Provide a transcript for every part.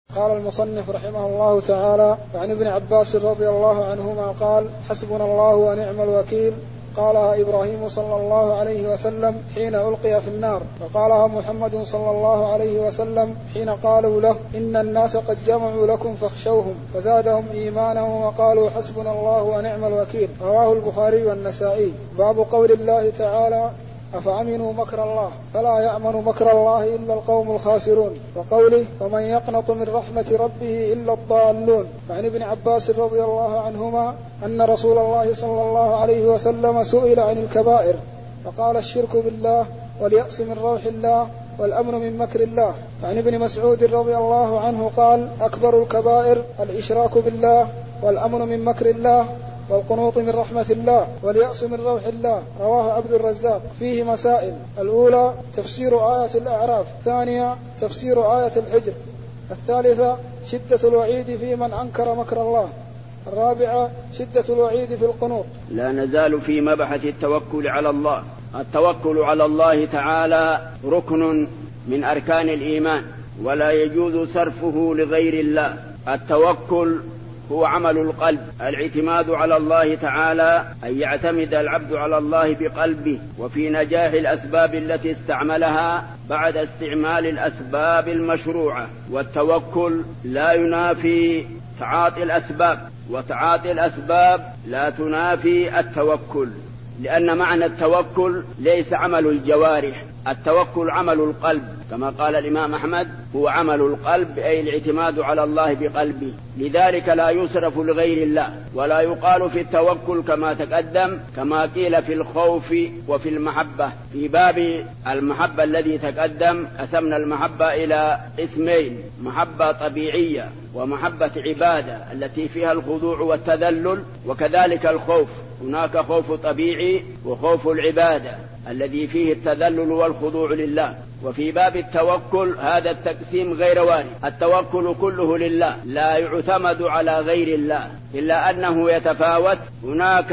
قال المصنف رحمه الله تعالى: وعن ابن عباس رضي الله عنهما قال: حسبنا الله ونعم الوكيل. قالها إبراهيم صلى الله عليه وسلم حين ألقي في النار، وقالها محمد صلى الله عليه وسلم حين قالوا له: إن الناس قد جمعوا لكم فاخشوهم، فزادهم إيمانا وقالوا حسبنا الله ونعم الوكيل. رواه البخاري والنسائي. باب قول الله تعالى: أفأمنوا مكر الله فلا يأمن مكر الله إلا القوم الخاسرون، وقوله: ومن يقنط من رحمة ربه إلا الضالون. وعن ابن عباس رضي الله عنهما أن رسول الله صلى الله عليه وسلم سئل عن الكبائر فقال: الشرك بالله، واليأس من روح الله، والأمن من مكر الله. وعن ابن مسعود رضي الله عنه قال: أكبر الكبائر الإشراك بالله، والأمن من مكر الله، والقنوط من رحمة الله، واليأس من روح الله. رواه عبد الرزاق. فيه مسائل: الأولى تفسير آية الأعراف، الثانية تفسير آية الحجر، الثالثة شدة الوعيد في من أنكر مكر الله، الرابعة شدة الوعيد في القنوط. لا نزال في مبحث التوكل على الله. التوكل على الله تعالى ركن من أركان الإيمان، ولا يجوز صرفه لغير الله. التوكل هو عمل القلب، الاعتماد على الله تعالى، أن يعتمد العبد على الله بقلبه وفي نجاح الأسباب التي استعملها بعد استعمال الأسباب المشروعة. والتوكل لا ينافي تعاطي الأسباب، وتعاطي الأسباب لا تنافي التوكل، لأن معنى التوكل ليس عمل الجوارح، التوكل عمل القلب، كما قال الإمام أحمد: هو عمل القلب، أي الاعتماد على الله بقلبه. لذلك لا يصرف لغير الله، ولا يقال في التوكل كما تقدم، كما قيل في الخوف وفي المحبة. في باب المحبة الذي تقدم قسمنا المحبة إلى اسمين: محبة طبيعية ومحبة عبادة التي فيها الخضوع والتذلل، وكذلك الخوف، هناك خوف طبيعي وخوف العبادة الذي فيه التذلل والخضوع لله. وفي باب التوكل هذا التقسيم غير وارد، التوكل كله لله، لا يعتمد على غير الله، إلا أنه يتفاوت. هناك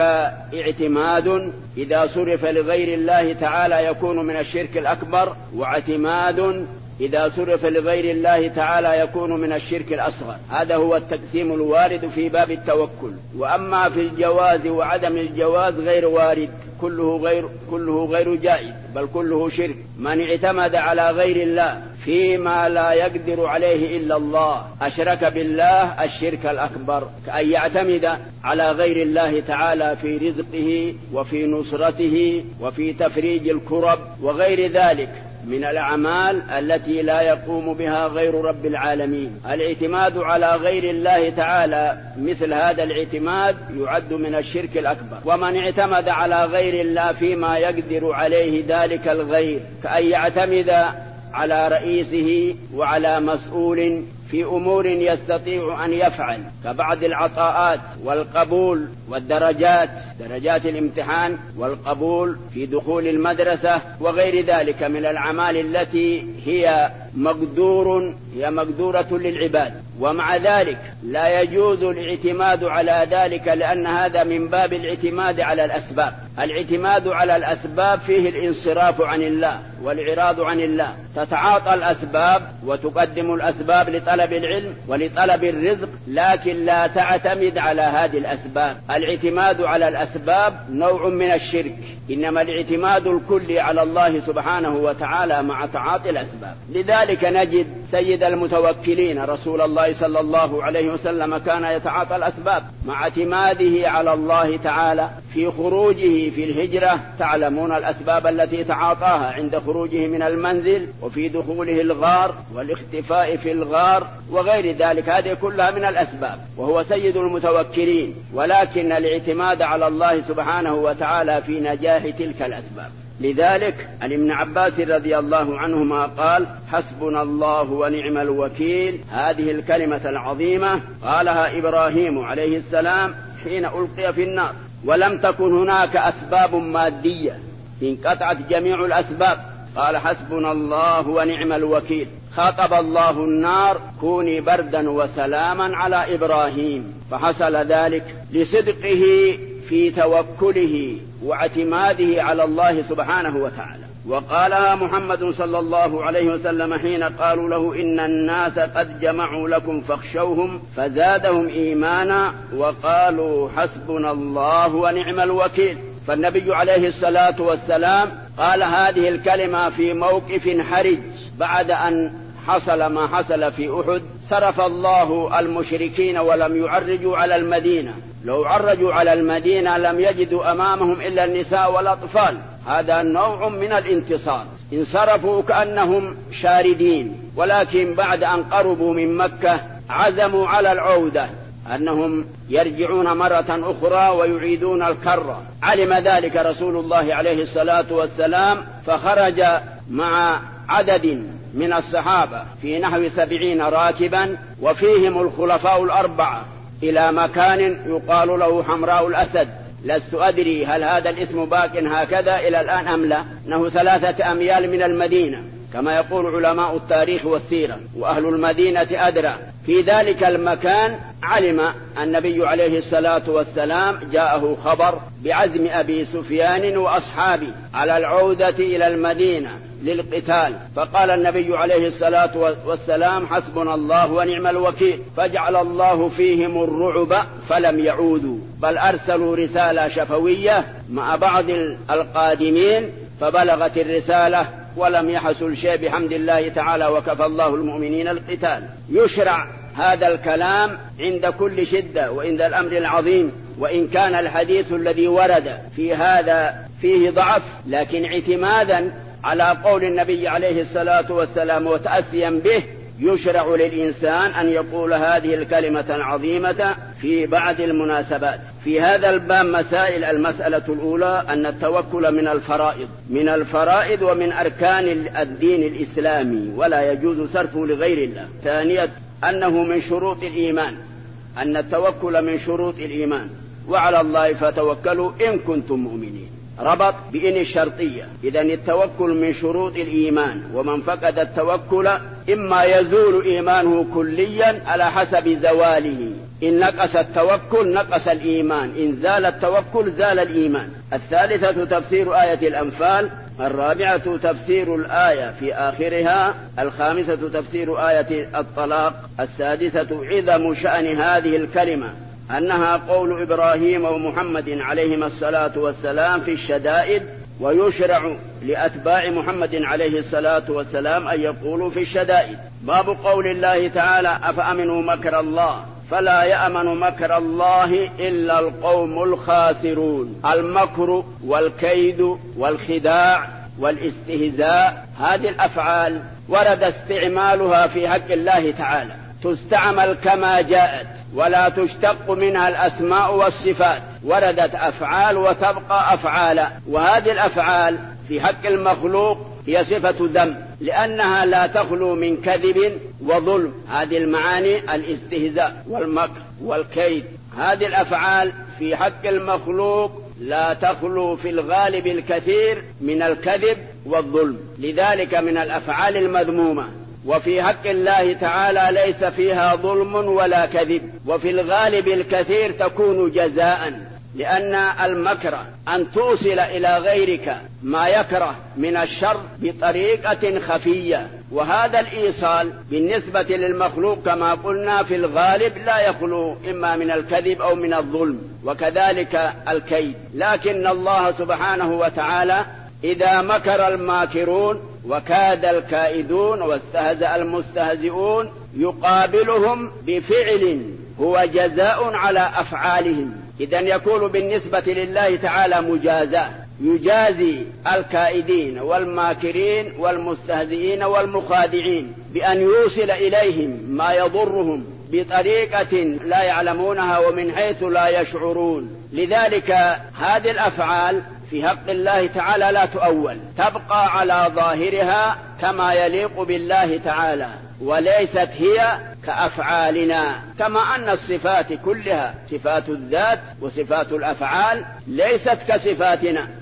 اعتماد إذا صرف لغير الله تعالى يكون من الشرك الأكبر، واعتماد إذا صرف لغير الله تعالى يكون من الشرك الأصغر. هذا هو التقسيم الوارد في باب التوكل. وأما في الجواز وعدم الجواز غير وارد، كله غير جائز، بل كله شرك. من اعتمد على غير الله فيما لا يقدر عليه إلا الله أشرك بالله الشرك الأكبر، كأن يعتمد على غير الله تعالى في رزقه وفي نصرته وفي تفريج الكرب وغير ذلك من الأعمال التي لا يقوم بها غير رب العالمين. الاعتماد على غير الله تعالى مثل هذا الاعتماد يعد من الشرك الأكبر. ومن اعتمد على غير الله فيما يقدر عليه ذلك الغير، كأن يعتمد على رئيسه وعلى مسؤول في أمور يستطيع أن يفعل، كبعض العطاءات والقبول والدرجات، درجات الامتحان والقبول في دخول المدرسة وغير ذلك من الأعمال التي هي مقدورة للعباد. ومع ذلك لا يجوز الاعتماد على ذلك، لأن هذا من باب الاعتماد على الأسباب. الاعتماد على الأسباب فيه الانصراف عن الله والإعراض عن الله. تتعاطى الأسباب وتقدم الأسباب لطلب العلم ولطلب الرزق، لكن لا تعتمد على هذه الأسباب. الاعتماد على الأسباب نوع من الشرك، إنما الاعتماد الكلي على الله سبحانه وتعالى مع تعاطي الأسباب. لذلك نجد سيد المتوكلين رسول الله صلى الله عليه وسلم كان يتعاطى الأسباب مع اعتماده على الله تعالى. في خروجه في الهجرة تعلمون الأسباب التي تعاطاها عند خروجه من المنزل، وفي دخوله الغار والاختفاء في الغار وغير ذلك، هذه كلها من الأسباب، وهو سيد المتوكلين. ولكن الاعتماد على الله سبحانه وتعالى في نجاح تلك الأسباب. لذلك عن ابن عباس رضي الله عنهما قال: حسبنا الله ونعم الوكيل. هذه الكلمة العظيمة قالها إبراهيم عليه السلام حين ألقي في النار، ولم تكن هناك أسباب مادية، انقطعت جميع الأسباب. قال: حسبنا الله ونعم الوكيل. خاطب الله النار: كوني بردا وسلاما على إبراهيم. فحصل ذلك لصدقه في توكله واعتماده على الله سبحانه وتعالى. وقالها محمد صلى الله عليه وسلم حين قالوا له إن الناس قد جمعوا لكم فاخشوهم فزادهم إيمانا وقالوا حسبنا الله ونعم الوكيل. فالنبي عليه الصلاة والسلام قال هذه الكلمة في موقف حرج بعد أن حصل ما حصل في أحد. صرف الله المشركين ولم يعرجوا على المدينة، لو عرجوا على المدينة لم يجدوا أمامهم إلا النساء والأطفال. هذا نوع من الانتصار، انصرفوا كأنهم شاردين، ولكن بعد أن قربوا من مكة عزموا على العودة، أنهم يرجعون مرة أخرى ويعيدون الكرة. علم ذلك رسول الله عليه الصلاة والسلام فخرج مع عدد من الصحابة في نحو 70 راكبا وفيهم الخلفاء الأربعة إلى مكان يقال له حمراء الأسد. لست أدري هل هذا الاسم باق هكذا إلى الآن أم لا، أنه 3 أميال من المدينة كما يقول علماء التاريخ والسيرة، وأهل المدينة أدرى. في ذلك المكان علم النبي عليه الصلاة والسلام جاءه خبر بعزم أبي سفيان وأصحابه على العودة إلى المدينة للقتال، فقال النبي عليه الصلاة والسلام حسبنا الله ونعم الوكيل، فجعل الله فيهم الرعب فلم يعودوا، بل أرسلوا رسالة شفوية مع بعض القادمين فبلغت الرسالة ولم يحصل شيء بحمد الله تعالى، وكفى الله المؤمنين القتال. يشرع هذا الكلام عند كل شدة وعند الأمر العظيم، وإن كان الحديث الذي ورد في هذا فيه ضعف، لكن اعتمادا على قول النبي عليه الصلاة والسلام وتأسيا به يشرع للإنسان أن يقول هذه الكلمة العظيمة في بعض المناسبات. في هذا الباب مسائل. المسألة الأولى أن التوكل من الفرائض ومن أركان الدين الإسلامي، ولا يجوز صرفه لغير الله. ثانيا أنه من شروط الإيمان، أن التوكل من شروط الإيمان، وعلى الله فتوكلوا إن كنتم مؤمنين. ربط بإن الشرطية، إذن التوكل من شروط الإيمان، ومن فقد التوكل إما يزول إيمانه كليا على حسب زواله، إن نقص التوكل نقص الإيمان، إن زال التوكل زال الإيمان. الثالثة تفسير آية الأنفال. الرابعة تفسير الآية في آخرها. الخامسة تفسير آية الطلاق. السادسة عظم شأن هذه الكلمة، أنها قول إبراهيم ومحمد عليهما الصلاة والسلام في الشدائد، ويشرع لأتباع محمد عليه الصلاة والسلام أن يقولوا في الشدائد. باب قول الله تعالى أفأمنوا مكر الله فلا يأمن مكر الله إلا القوم الخاسرون. المكر والكيد والخداع والاستهزاء، هذه الأفعال ورد استعمالها في حق الله تعالى، تستعمل كما جاءت ولا تشتق منها الأسماء والصفات. وردت أفعال وتبقى أفعالا، وهذه الأفعال في حق المخلوق هي صفة ذم، لأنها لا تخلو من كذب وظلم. هذه المعاني الاستهزاء والمكر والكيد، هذه الأفعال في حق المخلوق لا تخلو في الغالب الكثير من الكذب والظلم، لذلك من الأفعال المذمومة. وفي حق الله تعالى ليس فيها ظلم ولا كذب، وفي الغالب الكثير تكون جزاء، لأن المكر أن توصل إلى غيرك ما يكره من الشر بطريقة خفية، وهذا الإيصال بالنسبة للمخلوق كما قلنا في الغالب لا يخلو إما من الكذب أو من الظلم، وكذلك الكيد. لكن الله سبحانه وتعالى إذا مكر الماكرون وكاد الكائدون واستهزأ المستهزئون يقابلهم بفعل هو جزاء على أفعالهم، إذن يكون بالنسبة لله تعالى مجازاة، يجازي الكائدين والماكرين والمستهزئين والمخادعين بأن يوصل إليهم ما يضرهم بطريقة لا يعلمونها ومن حيث لا يشعرون. لذلك هذه الأفعال في حق الله تعالى لا تؤول، تبقى على ظاهرها كما يليق بالله تعالى، وليست هي كأفعالنا، كما أن الصفات كلها صفات الذات وصفات الأفعال ليست كصفاتنا.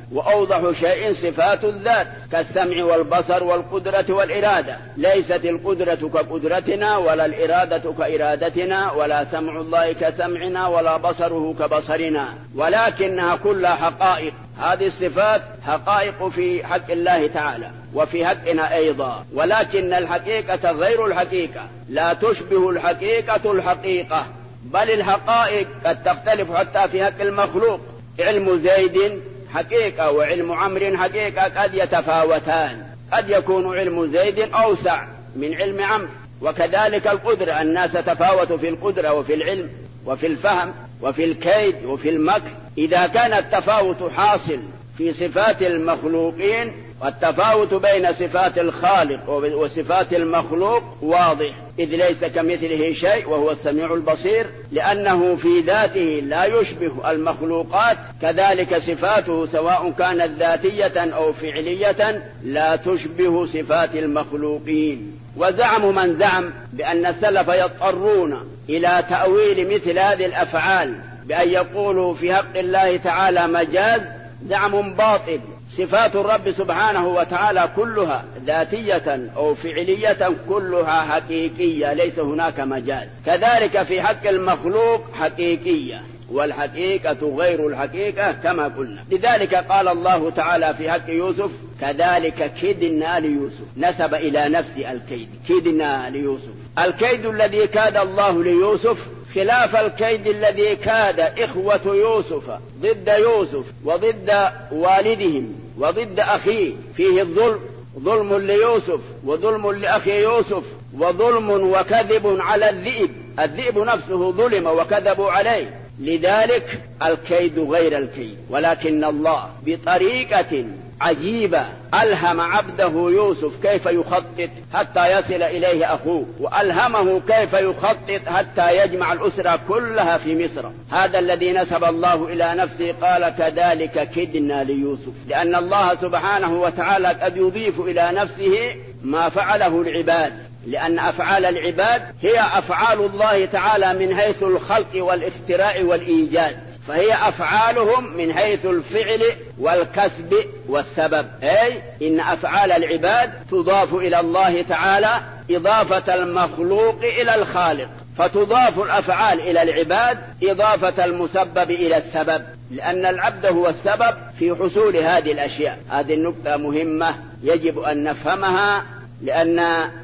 وأوضح شيء صفات الذات كالسمع والبصر والقدرة والإرادة. ليست القدرة كقدرتنا ولا الإرادة كإرادتنا ولا سمع الله كسمعنا ولا بصره كبصرنا، ولكنها كلها حقائق. هذه الصفات حقائق في حق الله تعالى وفي حقنا أيضا، ولكن الحقيقة غير الحقيقة، لا تشبه الحقيقة الحقيقة، بل الحقائق قد تختلف حتى في حق المخلوق. علم زيد حقيقة وعلم عمرو حقيقة قد يتفاوتان، قد يكون علم زيد أوسع من علم عمرو. وكذلك القدرة، الناس تفاوتوا في القدرة وفي العلم وفي الفهم وفي الكيد وفي المكر. إذا كان التفاوت حاصل في صفات المخلوقين، والتفاوت بين صفات الخالق وصفات المخلوق واضح، إذ ليس كمثله شيء وهو السميع البصير، لأنه في ذاته لا يشبه المخلوقات، كذلك صفاته سواء كانت ذاتية أو فعلية لا تشبه صفات المخلوقين. وزعموا من زعم بأن السلف يضطرون إلى تأويل مثل هذه الأفعال بأن يقولوا في حق الله تعالى مجاز، زعم باطل. صفات الرب سبحانه وتعالى كلها ذاتية أو فعلية كلها حقيقية، ليس هناك مجاز. كذلك في حق المخلوق حقيقية، والحقيقة غير الحقيقة كما قلنا. لذلك قال الله تعالى في حق يوسف: كذلك كدنا ليوسف، نسب إلى نفس الكيد، كدنا ليوسف. الكيد الذي كاد الله ليوسف خلاف الكيد الذي كاد إخوة يوسف ضد يوسف وضد والدهم وضد أخيه. فيه الظلم، ظلم ليوسف وظلم لأخي يوسف، وظلم وكذب على الذئب، الذئب نفسه ظلم وكذبوا عليه. لذلك الكيد غير الكيد، ولكن الله بطريقة عجيبة ألهم عبده يوسف كيف يخطط حتى يصل إليه أخوه، وألهمه كيف يخطط حتى يجمع الأسرة كلها في مصر. هذا الذي نسب الله إلى نفسه، قال: كذلك كدنا ليوسف، لأن الله سبحانه وتعالى قد يضيف إلى نفسه ما فعله العباد، لأن أفعال العباد هي أفعال الله تعالى من حيث الخلق والاختراع والإيجاد، فهي أفعالهم من حيث الفعل والكسب والسبب. أي إن أفعال العباد تضاف إلى الله تعالى إضافة المخلوق إلى الخالق، فتضاف الأفعال إلى العباد إضافة المسبب إلى السبب، لأن العبد هو السبب في حصول هذه الأشياء. هذه النقطة مهمة يجب أن نفهمها، لأن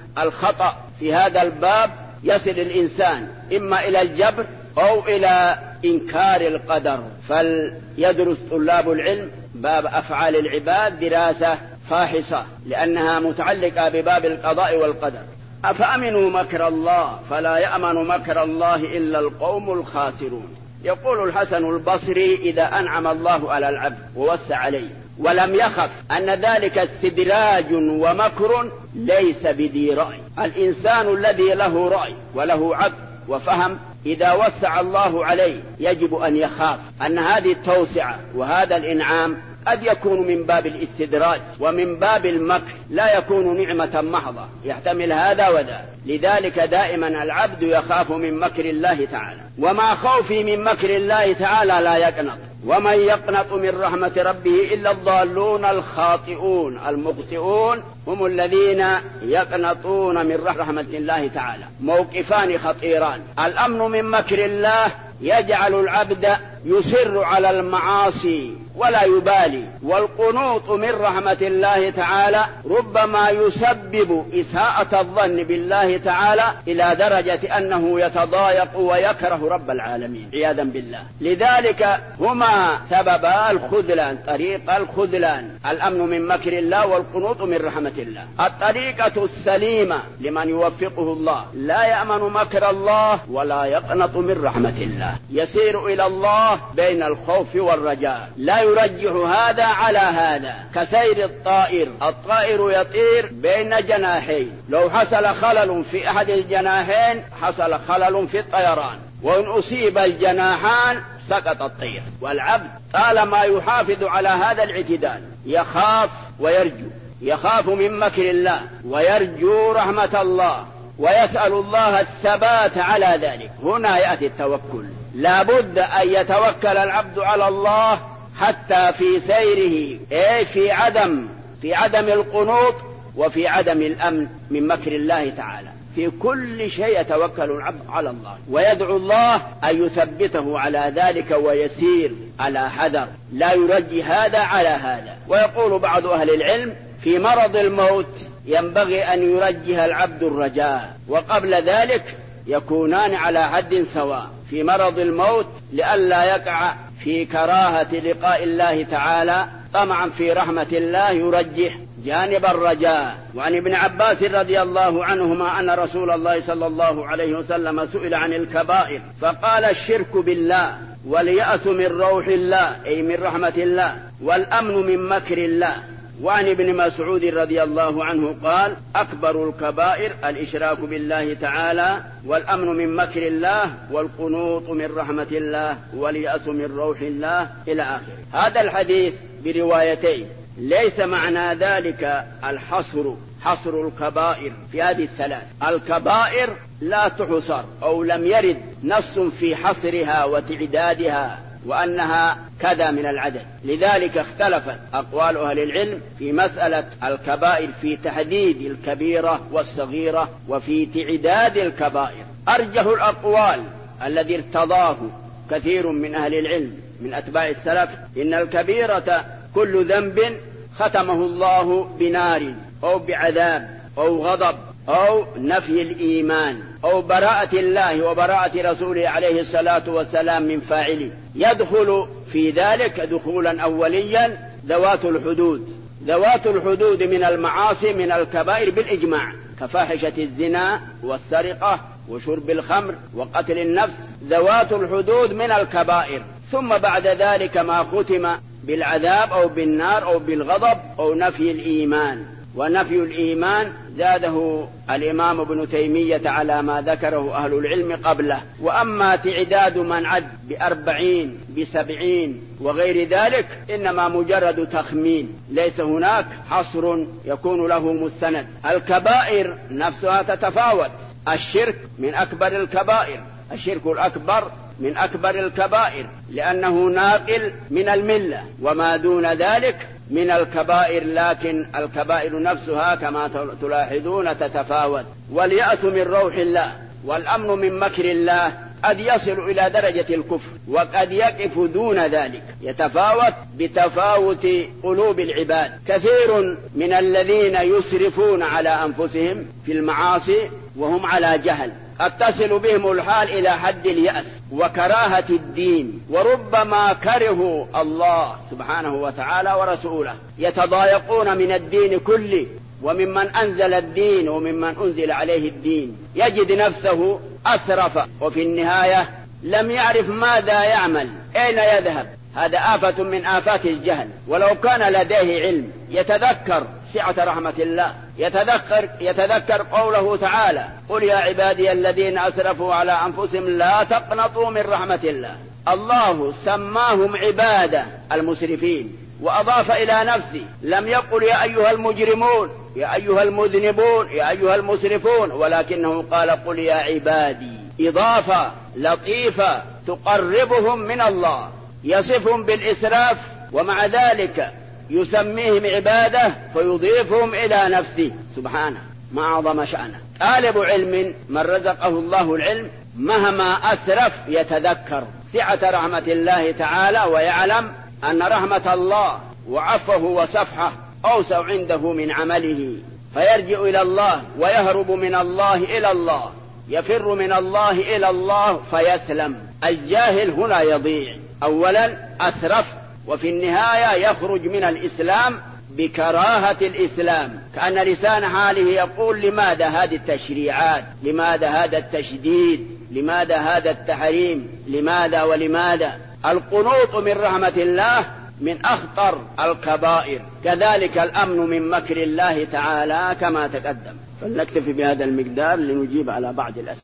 الخطأ في هذا الباب يصل الإنسان إما إلى الجبر أو إلى إنكار القدر. فليدرس طلاب العلم باب أفعال العباد دراسة فاحصة، لأنها متعلقة بباب القضاء والقدر. أفأمنوا مكر الله فلا يأمن مكر الله إلا القوم الخاسرون. يقول الحسن البصري: إذا أنعم الله على العبد ووسع عليه ولم يخف أن ذلك استدراج ومكر ليس بذي رأي. الإنسان الذي له رأي وله عقل وفهم، إذا وسع الله عليه يجب أن يخاف أن هذه التوسعة وهذا الإنعام قد يكون من باب الاستدراج ومن باب المكر، لا يكون نعمة محضة، يحتمل هذا وذا. لذلك دائما العبد يخاف من مكر الله تعالى، ومع خوفه من مكر الله تعالى لا يقنط. ومن يقنط من رحمة ربه إلا الضالون الخاطئون. المخطئون هم الذين يقنطون من رحمة الله تعالى. موقفان خطيران: الأمن من مكر الله يجعل العبد يصر على المعاصي ولا يبالي، والقنوط من رحمة الله تعالى ربما يسبب إساءة الظن بالله تعالى إلى درجة أنه يتضايق ويكره رب العالمين عياذا بالله. لذلك هما سببا الخذلان، طريق الخذلان، الأمن من مكر الله والقنوط من رحمة الله. الطريقة السليمة لمن يوفقه الله: لا يأمن مكر الله ولا يقنط من رحمة الله، يسير إلى الله بين الخوف والرجاء، لا يرجح هذا على هذا. كسير الطائر، الطائر يطير بين جناحين، لو حصل خلل في أحد الجناحين حصل خلل في الطيران، وإن أصيب الجناحان سقط الطير. والعبد طالما يحافظ على هذا الاعتدال يخاف ويرجو، يخاف من مكر الله ويرجو رحمة الله ويسأل الله الثبات على ذلك. هنا يأتي التوكل، لا بد أن يتوكل العبد على الله حتى في سيره في عدم القنوط وفي عدم الأمن من مكر الله تعالى. في كل شيء يتوكل العبد على الله ويدعو الله أن يثبته على ذلك ويسير على حذر، لا يرجي هذا على هذا. ويقول بعض أهل العلم في مرض الموت ينبغي أن يرجه العبد الرجاء، وقبل ذلك يكونان على حد سواء. في مرض الموت لئلا يقع في كراهة لقاء الله تعالى طمعا في رحمة الله يرجح جانب الرجاء. وعن ابن عباس رضي الله عنهما أن رسول الله صلى الله عليه وسلم سئل عن الكبائر فقال: الشرك بالله، واليأس من روح الله أي من رحمة الله، والأمن من مكر الله. وعن ابن مسعود رضي الله عنه قال: أكبر الكبائر الإشراك بالله تعالى، والأمن من مكر الله، والقنوط من رحمة الله، واليأس من روح الله، إلى آخره. هذا الحديث بروايتين، ليس معنى ذلك حصر الكبائر في هذه الثلاث. الكبائر لا تحصر أو لم يرد نص في حصرها وتعدادها وأنها كذا من العدد، لذلك اختلفت أقوال أهل العلم في مسألة الكبائر في تحديد الكبيرة والصغيرة وفي تعداد الكبائر. أرجح الأقوال الذي ارتضاه كثير من أهل العلم من أتباع السلف إن الكبيرة كل ذنب ختمه الله بنار أو بعذاب أو غضب أو نفي الإيمان أو براءة الله وبراءة رسوله عليه الصلاة والسلام من فاعله. يدخل في ذلك دخولا أوليا ذوات الحدود من المعاصي من الكبائر بالإجماع، كفاحشة الزنا والسرقة وشرب الخمر وقتل النفس، ذوات الحدود من الكبائر. ثم بعد ذلك ما ختم بالعذاب أو بالنار أو بالغضب أو نفي الإيمان. ونفي الإيمان زاده الإمام ابن تيمية على ما ذكره أهل العلم قبله. وأما تعداد من عد ب40 ب70 وغير ذلك إنما مجرد تخمين، ليس هناك حصر يكون له مستند. الكبائر نفسها تتفاوت. الشرك من أكبر الكبائر، الشرك الأكبر من أكبر الكبائر لأنه ناقل من الملة، وما دون ذلك من الكبائر، لكن الكبائر نفسها كما تلاحظون تتفاوت. واليأس من روح الله والأمن من مكر الله قد يصل إلى درجة الكفر وقد يقف دون ذلك، يتفاوت بتفاوت قلوب العباد. كثير من الذين يسرفون على أنفسهم في المعاصي وهم على جهل قد تصل بهم الحال إلى حد اليأس وكراهة الدين، وربما كرهوا الله سبحانه وتعالى ورسوله، يتضايقون من الدين كله وممن أنزل الدين وممن أنزل عليه الدين، يجد نفسه أسرف وفي النهاية لم يعرف ماذا يعمل، أين يذهب. هذا آفة من آفات الجهل. ولو كان لديه علم يتذكر سعة رحمة الله، يتذكر قوله تعالى: قل يا عبادي الذين أسرفوا على أنفسهم لا تقنطوا من رحمة الله. الله سماهم عبادة المسرفين وأضاف إلى نفسه، لم يقل يا أيها المجرمون يا أيها المذنبون يا أيها المسرفون، ولكنه قال قل يا عبادي، إضافة لطيفة تقربهم من الله، يصفهم بالإسراف ومع ذلك يسميهم عبادة فيضيفهم إلى نفسه سبحانه، ما أعظم شأنه. طالب علم من رزقه الله العلم مهما أسرف يتذكر سعة رحمة الله تعالى، ويعلم أن رحمة الله وعفه وصفحه أوسع عنده من عمله، فيرجع إلى الله ويهرب من الله إلى الله، يفر من الله إلى الله فيسلم. الجاهل هنا يضيع، أولا أسرف وفي النهاية يخرج من الإسلام بكراهة الإسلام، كأن لسان حاله يقول لماذا هذه التشريعات، لماذا هذا التشديد، لماذا هذا التحريم، لماذا ولماذا. القنوط من رحمة الله من أخطر الكبائر، كذلك الأمن من مكر الله تعالى كما تقدم. فلنكتفي بهذا المقدار لنجيب على بعض الأسئلة.